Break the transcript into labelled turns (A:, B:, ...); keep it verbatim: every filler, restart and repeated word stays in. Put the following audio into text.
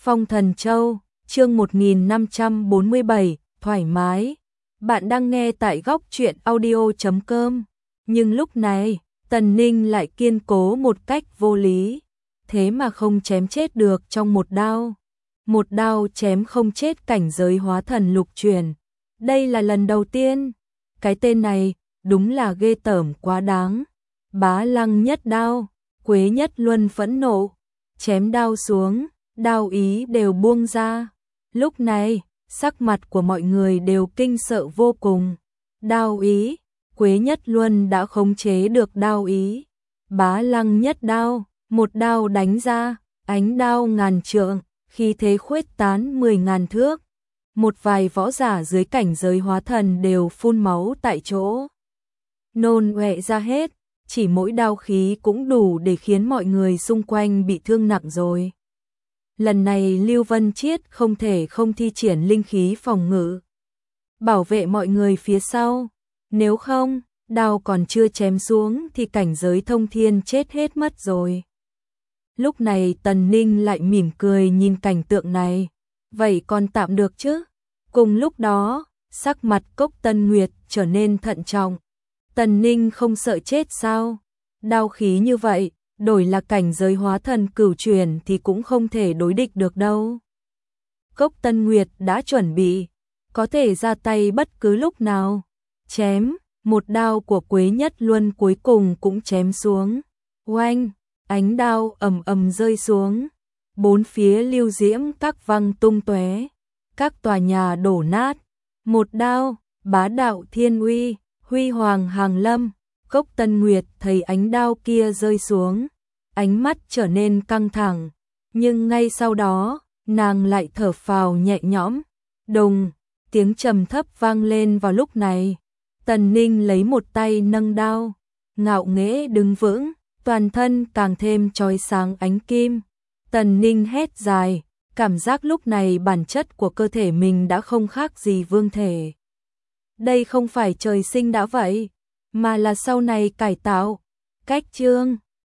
A: Phong Thần Châu, chương một nghìn năm trăm bốn mươi bảy, thoải mái. Bạn đang nghe tại góc truyện audio chấm com. Nhưng lúc này, Tần Ninh lại kiên cố một cách vô lý. Thế mà không chém chết được trong một đao. Một đao chém không chết cảnh giới hóa thần lục truyền. Đây là lần đầu tiên. Cái tên này, đúng là ghê tởm quá đáng. Bá Lăng nhất đao, Quế Nhất Luân phẫn nộ. Chém đao xuống, đao ý đều buông ra. Lúc này, sắc mặt của mọi người đều kinh sợ vô cùng. Đao ý, Quế Nhất Luân đã khống chế được đao ý. Bá Lăng nhất đao, một đao đánh ra, ánh đao ngàn trượng, khí thế khuếch tán mười ngàn thước. Một vài võ giả dưới cảnh giới hóa thần đều phun máu tại chỗ. Nôn ọe ra hết, chỉ mỗi đao khí cũng đủ để khiến mọi người xung quanh bị thương nặng rồi. Lần này Lưu Vân Chiết không thể không thi triển linh khí phòng ngự, bảo vệ mọi người phía sau. Nếu không, đao còn chưa chém xuống thì cảnh giới thông thiên chết hết mất rồi. Lúc này Tần Ninh lại mỉm cười nhìn cảnh tượng này. Vậy còn tạm được chứ? Cùng lúc đó, sắc mặt Cốc Tân Nguyệt trở nên thận trọng. Tần Ninh không sợ chết sao? Đao khí như vậy, đổi là cảnh giới hóa thần cửu truyền thì cũng không thể đối địch được đâu. Cốc Tân Nguyệt đã chuẩn bị, có thể ra tay bất cứ lúc nào. Chém, một đao của Quế Nhất Luân cuối cùng cũng chém xuống. Oanh, ánh đao ầm ầm rơi xuống. Bốn phía lưu diễm các văng tung tóe, các tòa nhà đổ nát. Một đao, bá đạo thiên uy, huy hoàng hàng lâm. Cốc Tân Nguyệt thấy ánh đao kia rơi xuống, ánh mắt trở nên căng thẳng, nhưng ngay sau đó, nàng lại thở phào nhẹ nhõm. Đùng, tiếng trầm thấp vang lên vào lúc này. Tần Ninh lấy một tay nâng đao, ngạo nghễ đứng vững, toàn thân càng thêm chói sáng ánh kim. Tần Ninh hét dài, cảm giác lúc này bản chất của cơ thể mình đã không khác gì vương thể. Đây không phải trời sinh đã vậy, mà là sau này cải tạo. Cách chương